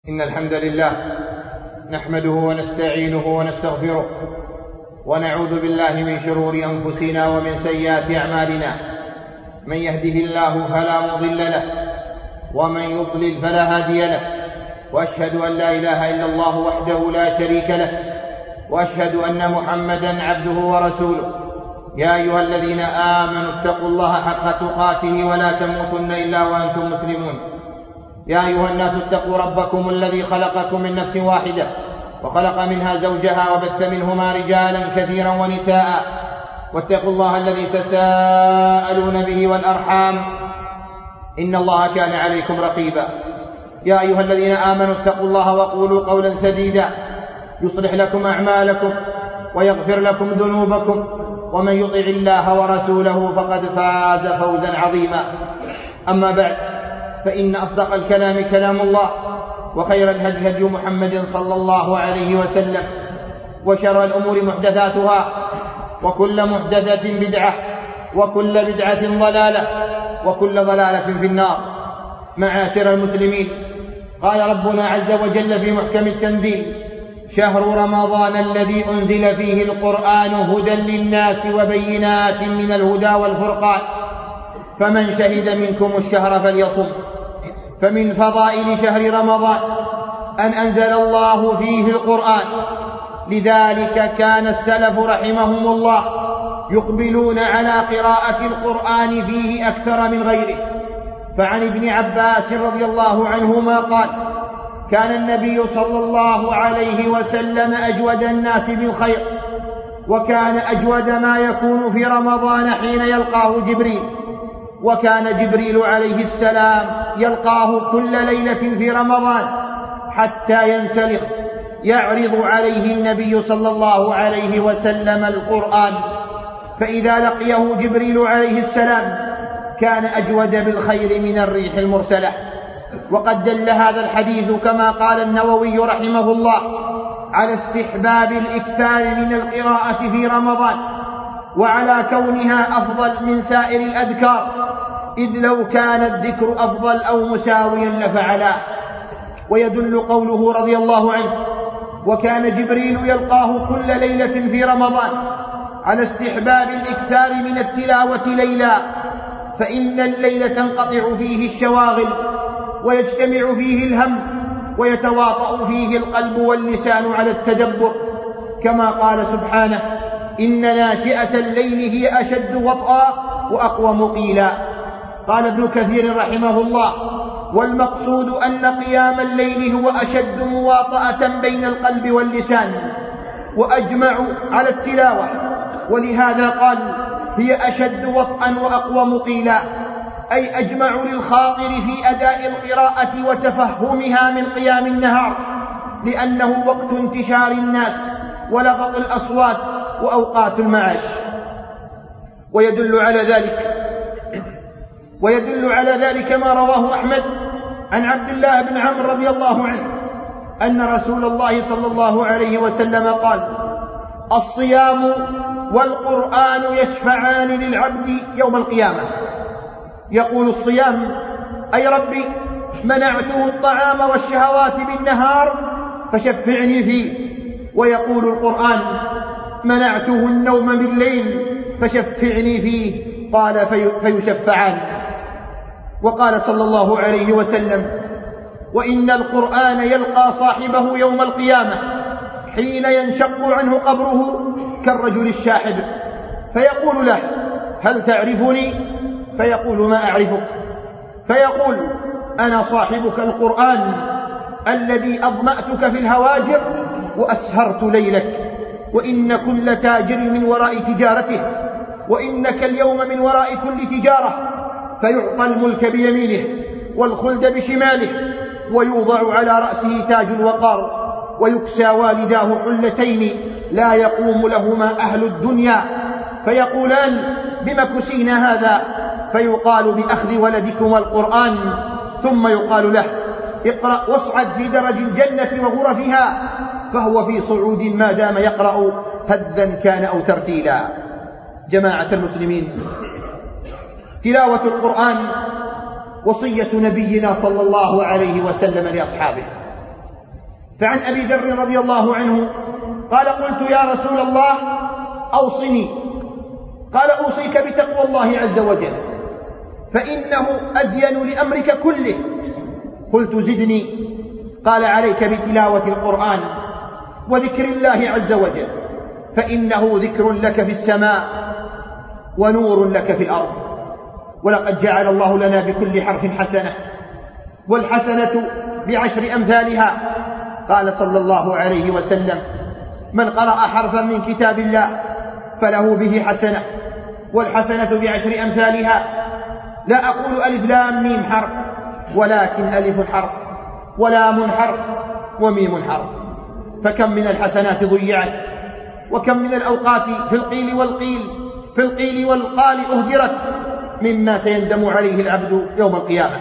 إن الحمد لله نحمده ونستعينه ونستغفره ونعوذ بالله من شرور أنفسنا ومن سيئات أعمالنا. من يهده الله فلا مضل له ومن يضلل فلا هادي له، وأشهد أن لا إله إلا الله وحده لا شريك له، وأشهد أن محمدا عبده ورسوله. يا أيها الذين آمنوا اتقوا الله حق تقاته ولا تموتن إلا وأنتم مسلمون. يا أيها الناس اتقوا ربكم الذي خلقكم من نفس واحدة وخلق منها زوجها وبث منهما رجالا كثيرا ونساء، واتقوا الله الذي تساءلون به والأرحام إن الله كان عليكم رقيبا. يا أيها الذين آمنوا اتقوا الله وقولوا قولا سديدا يصلح لكم أعمالكم ويغفر لكم ذنوبكم، ومن يطع الله ورسوله فقد فاز فوزا عظيما. أما بعد، فإن أصدق الكلام كلام الله، وخير الهدي هدي محمد صلى الله عليه وسلم، وشر الأمور محدثاتها، وكل محدثة بدعة، وكل بدعة ضلالة، وكل ضلالة في النار. معاشر المسلمين، قال ربنا عز وجل في محكم التنزيل: شهر رمضان الذي أنزل فيه القرآن هدى للناس وبينات من الهدى والفرقان، فمن شهد منكم الشهر فليصم. فمن فضائل شهر رمضان أن أنزل الله فيه القرآن، لذلك كان السلف رحمهم الله يقبلون على قراءة القرآن فيه أكثر من غيره. فعن ابن عباس رضي الله عنهما قال: كان النبي صلى الله عليه وسلم أجود الناس بالخير، وكان أجود ما يكون في رمضان حين يلقاه جبريل، وكان جبريل عليه السلام يلقاه كل ليلة في رمضان حتى ينسلخ، يعرض عليه النبي صلى الله عليه وسلم القرآن، فإذا لقيه جبريل عليه السلام كان أجود بالخير من الريح المرسلة. وقد دل هذا الحديث كما قال النووي رحمه الله على استحباب الإكثار من القراءة في رمضان، وعلى كونها أفضل من سائر الأذكار، إذ لو كان الذكر أفضل أو مساويا لفعلا. ويدل قوله رضي الله عنه: وكان جبريل يلقاه كل ليلة في رمضان، على استحباب الإكثار من التلاوة ليلا، فإن الليل تنقطع فيه الشواغل، ويجتمع فيه الهم، ويتواطأ فيه القلب واللسان على التدبر، كما قال سبحانه: إن ناشئة الليل هي أشد وطئا وأقوم قيلا. قال ابن كثير رحمه الله: والمقصود أن قيام الليل هو أشد مواطأة بين القلب واللسان، وأجمع على التلاوة، ولهذا قال: هي أشد وطئا وأقوم قيلا، أي أجمع للخاطر في أداء القراءة وتفهمها من قيام النهار، لأنه وقت انتشار الناس ولغط الأصوات وأوقات المعاش. ويدل على ذلك ما رواه أحمد عن عبد الله بن عمرو رضي الله عنه أن رسول الله صلى الله عليه وسلم قال: الصيام والقرآن يشفعان للعبد يوم القيامة. يقول الصيام: أي ربي، منعته الطعام والشهوات بالنهار فشفعني فيه. ويقول القرآن: منعته النوم بالليل فشفعني فيه. قال: فيشفعان. وقال صلى الله عليه وسلم: وإن القرآن يلقى صاحبه يوم القيامة حين ينشق عنه قبره كالرجل الشاحب، فيقول له: هل تعرفني؟ فيقول: ما أعرفك. فيقول: أنا صاحبك القرآن الذي أظمأتك في الهواجر وأسهرت ليلك، وإن كل تاجر من وراء تجارته، وإنك اليوم من وراء كل تجارة. فيعطى الملك بيمينه والخلد بشماله، ويوضع على رأسه تاج الوقار، ويكسى والداه حلتين لا يقوم لهما أهل الدنيا، فيقولان: بم كسينا هذا؟ فيقال: بأخذ ولدكما القرآن. ثم يقال له: اقرأ واصعد في درج الجنة وغرفها، فهو في صعود ما دام يقرأ هذا كان أو ترتيلا. جماعة المسلمين، تلاوة القرآن وصية نبينا صلى الله عليه وسلم لأصحابه، فعن أبي ذر رضي الله عنه قال قلت يا رسول الله أوصني، قال أوصيك بتقوى الله عز وجل فإنه أزين لأمرك كله. قلت زدني، قال عليك بتلاوة القرآن وذكر الله عز وجل فإنه ذكر لك في السماء ونور لك في الأرض. ولقد جعل الله لنا بكل حرف حسنة والحسنة ب10 أمثالها. قال صلى الله عليه وسلم من قرأ حرفا من كتاب الله فله به حسنة والحسنة ب10 أمثالها. لا أقول ألف لام ميم حرف، ولكن ألف حرف ولام حرف وميم حرف. فكم من الحسنات ضيعت، وكم من الأوقات في القيل والقال أهدرت مما سيندم عليه العبد يوم القيامة.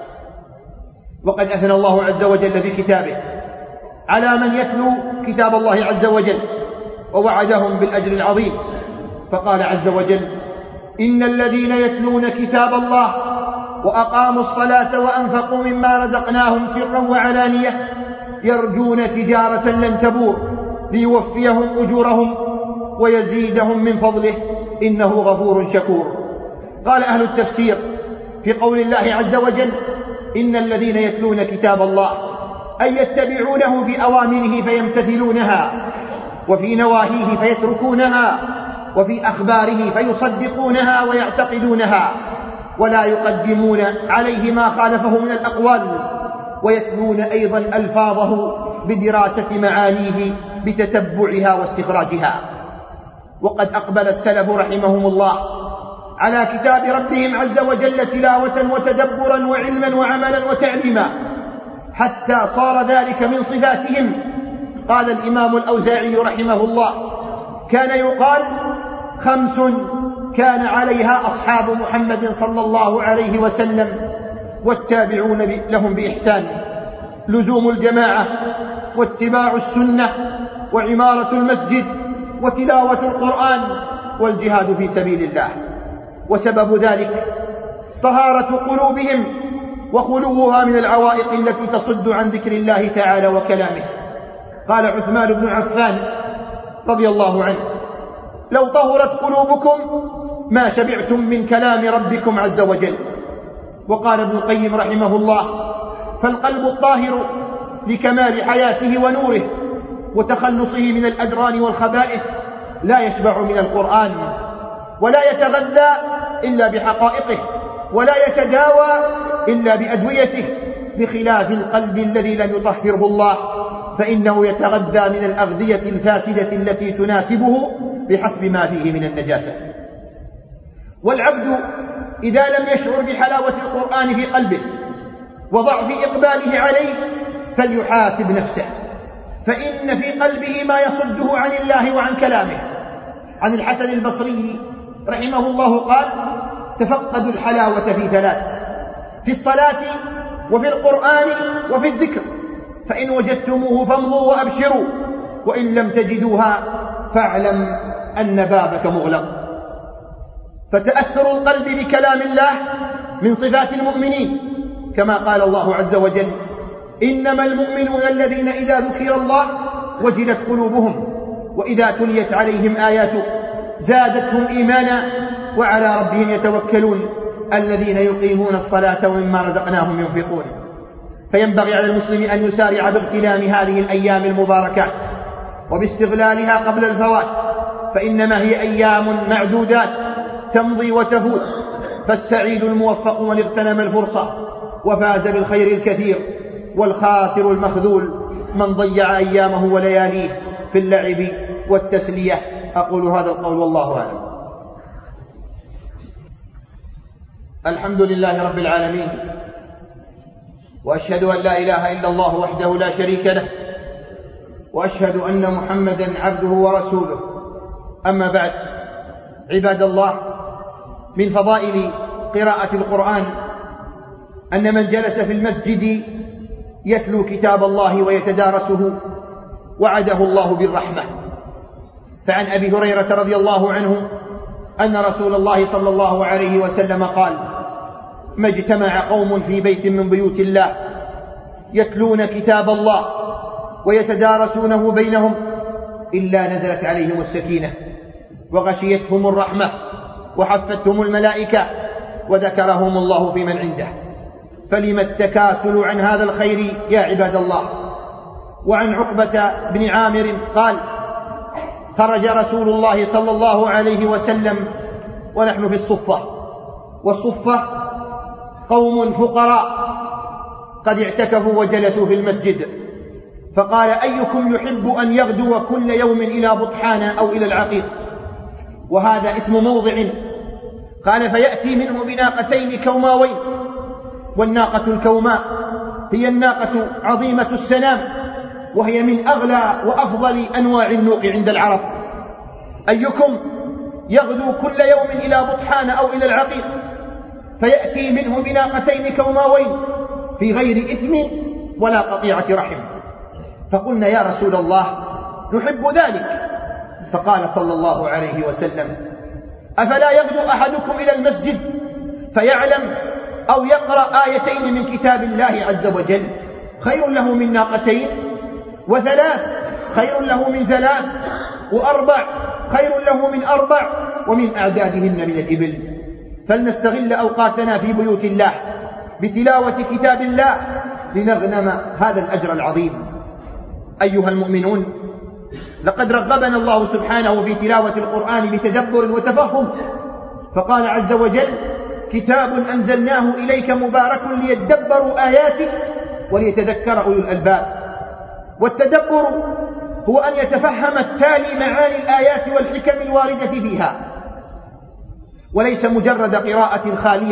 وقد أثنى الله عز وجل في كتابه على من يتلو كتاب الله عز وجل ووعدهم بالأجر العظيم، فقال عز وجل إن الذين يتلون كتاب الله وأقاموا الصلاة وأنفقوا مما رزقناهم سرا وعلانية يرجون تجارة لن تبور ليوفيهم أجورهم ويزيدهم من فضله إنه غفور شكور. قال أهل التفسير في قول الله عز وجل إن الذين يتلون كتاب الله أي يتبعونه بأوامره فيمتثلونها، وفي نواهيه فيتركونها، وفي أخباره فيصدقونها ويعتقدونها، ولا يقدمون عليه ما خالفه من الأقوال، ويتلون أيضا ألفاظه بدراسة معانيه بتتبعها واستخراجها. وقد أقبل السلف رحمهم الله على كتاب ربهم عز وجل تلاوة وتدبرا وعلما وعملا وتعليما حتى صار ذلك من صفاتهم. قال الإمام الأوزاعي رحمه الله كان يقال 5 كان عليها أصحاب محمد صلى الله عليه وسلم والتابعون لهم بإحسان: لزوم الجماعة، واتباع السنة، وعمارة المسجد، وتلاوة القرآن، والجهاد في سبيل الله. وسبب ذلك طهارة قلوبهم وخلوها من العوائق التي تصد عن ذكر الله تعالى وكلامه. قال عثمان بن عفان رضي الله عنه لو طهرت قلوبكم ما شبعتم من كلام ربكم عز وجل. وقال ابن القيم رحمه الله فالقلب الطاهر لكمال حياته ونوره وتخلصه من الأدران والخبائث لا يشبع من القرآن ولا يتغذى إلا بحقائقه ولا يتداوى إلا بأدويته، بخلاف القلب الذي لم يطهره الله فإنه يتغذى من الأغذية الفاسدة التي تناسبه بحسب ما فيه من النجاسة. والعبد إذا لم يشعر بحلاوة القرآن في قلبه وضعف إقباله عليه فليحاسب نفسه، فإن في قلبه ما يصده عن الله وعن كلامه. عن الحسن البصري رحمه الله قال تفقدوا الحلاوة في 3: في الصلاة وفي القرآن وفي الذكر، فإن وجدتموه فامضوا وأبشروا، وإن لم تجدوها فاعلم أن بابك مغلق. فتأثر القلب بكلام الله من صفات المؤمنين، كما قال الله عز وجل إنما المؤمنون الذين إذا ذكر الله وجلت قلوبهم وإذا تليت عليهم آياته زادتهم إيمانا وعلى ربهم يتوكلون الذين يقيمون الصلاة ومما رزقناهم ينفقون. فينبغي على المسلم أن يسارع باغتنام هذه الأيام المباركات وباستغلالها قبل الفوات، فإنما هي أيام معدودات تمضي وتفوت. فالسعيد الموفق من اغتنم الفرصة وفاز بالخير الكثير، والخاسر المخذول من ضيع أيامه ولياليه في اللعب والتسلية. أقول هذا القول والله أعلم. الحمد لله رب العالمين، وأشهد أن لا إله إلا الله وحده لا شريك له، وأشهد أن محمدا عبده ورسوله. أما بعد، عباد الله، من فضائل قراءة القرآن أن من جلس في المسجد يتلو كتاب الله ويتدارسه وعده الله بالرحمة. فعن أبي هريرة رضي الله عنه أن رسول الله صلى الله عليه وسلم قال ما اجتمع قوم في بيت من بيوت الله يتلون كتاب الله ويتدارسونه بينهم إلا نزلت عليهم السكينة وغشيتهم الرحمة وحفتهم الملائكة وذكرهم الله في من عنده. فلم التكاسل عن هذا الخير يا عباد الله؟ وعن عقبة بن عامر قال: خرج رسول الله صلى الله عليه وسلم ونحن في الصفة، والصفة قوم فقراء قد اعتكفوا وجلسوا في المسجد، فقال: أيكم يحب أن يغدو كل يوم إلى بطحان أو إلى العقيق؟ وهذا اسم موضع. قال: فيأتي منه بناقتين كوماوين. والناقة الكوماء هي الناقة عظيمة السنام، وهي من أغلى وأفضل أنواع النوق عند العرب. أيكم يغدو كل يوم إلى بطحان أو إلى العقيق فيأتي منه بناقتين كوماوين في غير إثم ولا قطيعة رحم؟ فقلنا: يا رسول الله نحب ذلك. فقال صلى الله عليه وسلم: أفلا يغدو أحدكم إلى المسجد فيعلم أو يقرأ آيتين من كتاب الله عز وجل خير له من ناقتين، وثلاث خير له من ثلاث، وأربع خير له من أربع، ومن أعدادهن من الإبل. فلنستغل أوقاتنا في بيوت الله بتلاوة كتاب الله لنغنم هذا الأجر العظيم. أيها المؤمنون، لقد رغبنا الله سبحانه في تلاوة القرآن بتدبر وتفهم، فقال عز وجل: كتاب أنزلناه إليك مبارك ليدبروا آياته وليتذكر أولو الألباب. والتدبر هو أن يتفهم التالي معاني الآيات والحكم الواردة فيها، وليس مجرد قراءة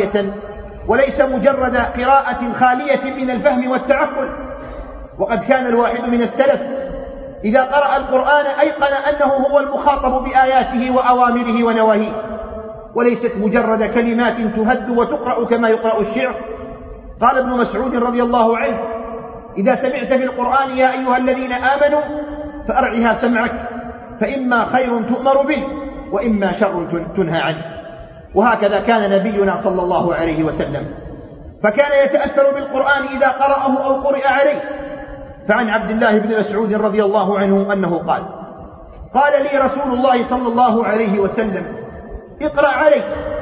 خالية من الفهم والتعقل. وقد كان الواحد من السلف إذا قرأ القرآن أيقن أنه هو المخاطب بآياته وأوامره ونواهيه، وليست مجرد كلمات تهد وتقرأ كما يقرأ الشعر. قال ابن مسعود رضي الله عنه: إذا سمعت في القرآن يا أيها الذين آمنوا فأرعها سمعك، فإما خير تؤمر به وإما شر تنهى عنه. وهكذا كان نبينا صلى الله عليه وسلم، فكان يتأثر بالقرآن إذا قرأه أو قرئ عليه. فعن عبد الله بن مسعود رضي الله عنه أنه قال لي رسول الله صلى الله عليه وسلم: اقرأ علي.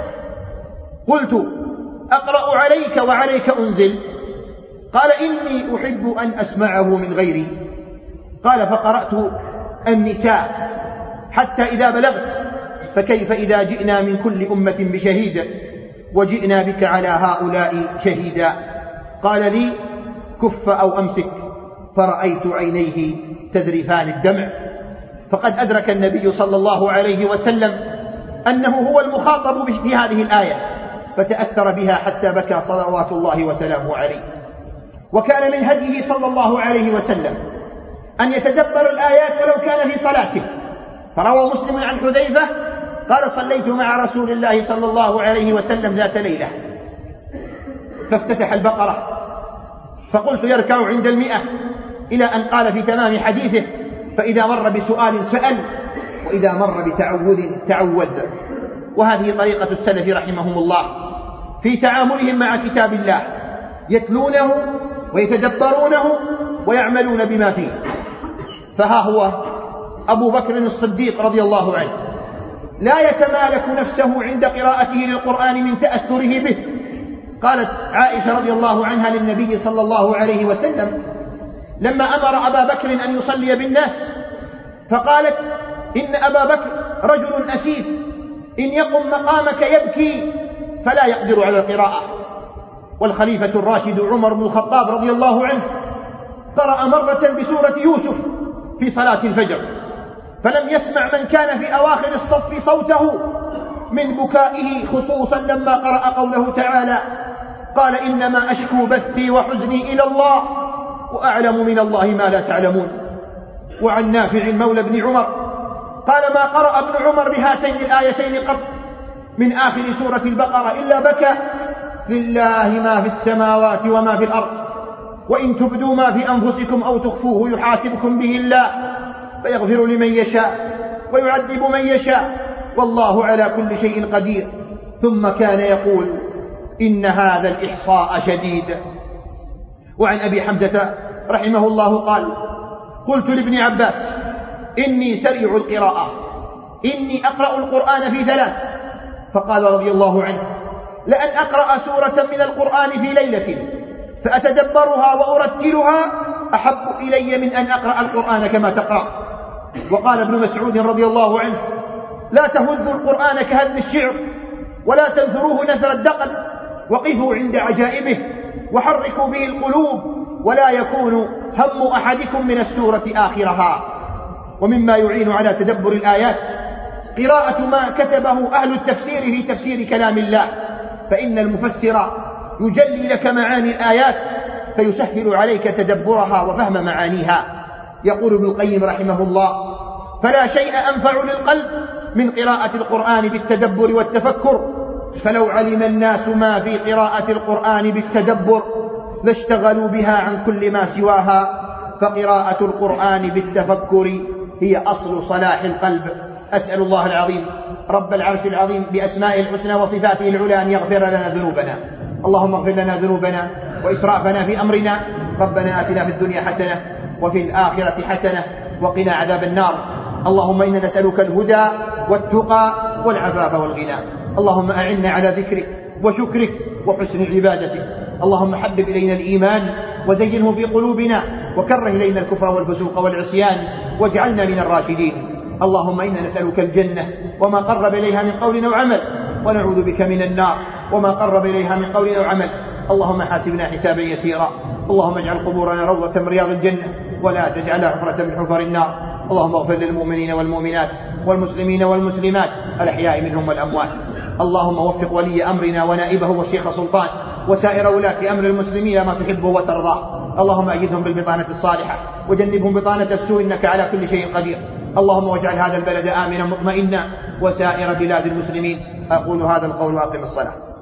قلت: أقرأ عليك وعليك أنزل؟ قال: إني أحب أن أسمعه من غيري. قال: فقرأت النساء حتى إذا بلغت: فكيف إذا جئنا من كل أمة بشهيد وجئنا بك على هؤلاء شهيدا؟ قال لي: كف أو أمسك. فرأيت عينيه تذرفان الدمع. فقد أدرك النبي صلى الله عليه وسلم أنه هو المخاطب في هذه الآية، فتأثر بها حتى بكى صلوات الله وسلامه عليه. وكان من هديه صلى الله عليه وسلم أن يتدبر الآيات ولو كان في صلاته. فروى مسلم عن حذيفة قال: صليت مع رسول الله صلى الله عليه وسلم ذات ليلة فافتتح البقرة، فقلت: يركع عند 100، إلى أن قال في تمام حديثه: فإذا مر بسؤال سأل، وإذا مر بتعوذ تعوذ. وهذه طريقة السلف رحمهم الله في تعاملهم مع كتاب الله، يتلونه ويتدبرونه ويعملون بما فيه. فها هو أبو بكر الصديق رضي الله عنه لا يتمالك نفسه عند قراءته للقرآن من تأثره به. قالت عائشة رضي الله عنها للنبي صلى الله عليه وسلم لما أمر أبا بكر أن يصلي بالناس، فقالت: إن أبا بكر رجل أسيف، إن يقم مقامك يبكي فلا يقدر على القراءة. والخليفة الراشد عمر بن الخطاب رضي الله عنه قرأ مرة بسورة يوسف في صلاة الفجر، فلم يسمع من كان في أواخر الصف صوته من بكائه، خصوصا لما قرأ قوله تعالى: قال: إنما أشكو بثي وحزني إلى الله وأعلم من الله ما لا تعلمون. وعن نافع مولى بن عمر قال: ما قرأ ابن عمر بهاتين الآيتين قط من آخر سورة البقرة إلا بكى: لله ما في السماوات وما في الأرض، وإن تبدوا ما في أنفسكم أو تخفوه يحاسبكم به الله فيغفر لمن يشاء ويعذب من يشاء والله على كل شيء قدير. ثم كان يقول: إن هذا الإحصاء شديد. وعن أبي حمزة رحمه الله قال: قلت لابن عباس: إني سريع القراءة، إني أقرأ القرآن في 3. فقال رضي الله عنه: لأن أقرأ سورة من القرآن في ليلة فأتدبرها وأرتلها أحب إلي من أن أقرأ القرآن كما تقرأ. وقال ابن مسعود رضي الله عنه: لا تهذوا القرآن كهذ الشعر، ولا تنثروه نثر الدقل، وقفوا عند عجائبه وحركوا به القلوب، ولا يكون هم أحدكم من السورة آخرها. ومما يعين على تدبر الآيات قراءة ما كتبه أهل التفسير في تفسير كلام الله، فإن المفسر يجلي لك معاني الآيات فيسهل عليك تدبرها وفهم معانيها. يقول ابن القيم رحمه الله: فلا شيء أنفع للقلب من قراءة القرآن بالتدبر والتفكر، فلو علم الناس ما في قراءة القرآن بالتدبر لاشتغلوا بها عن كل ما سواها، فقراءة القرآن بالتفكر هي أصل صلاح القلب. أسأل الله العظيم رب العرش العظيم بأسمائه الحسنى وصفاته العلى أن يغفر لنا ذنوبنا. اللهم اغفر لنا ذنوبنا وإسرافنا في أمرنا. ربنا آتنا في الدنيا حسنة وفي الآخرة حسنة وقنا عذاب النار. اللهم إنا نسألك الهدى والتقى والعفاف والغنى. اللهم أعنا على ذكرك وشكرك وحسن عبادتك. اللهم حبب إلينا الإيمان وزينه في قلوبنا، وكره إلينا الكفر والفسوق والعصيان، واجعلنا من الراشدين. اللهم إنا نسألك الجنة وما قرب إليها من قول أو عمل، ونعوذ بك من النار وما قرب إليها من قول أو عمل. اللهم حاسبنا حسابا يسيرا. اللهم اجعل قبورنا روضة من رياض الجنة ولا تجعلها حفرة من حفر النار. اللهم اغفر للمؤمنين والمؤمنات والمسلمين والمسلمات الأحياء منهم والأموات. اللهم وفق ولي أمرنا ونائبه والشيخ سلطان وسائر ولاة أمر المسلمين ما تحبه وترضاه. اللهم أيدهم بالبطانة الصالحة وجنبهم بطانة السوء، إنك على كل شيء قدير. اللهم واجعل هذا البلد آمنا مطمئنا وسائر بلاد المسلمين. أقول هذا القول وأقم الصلاة.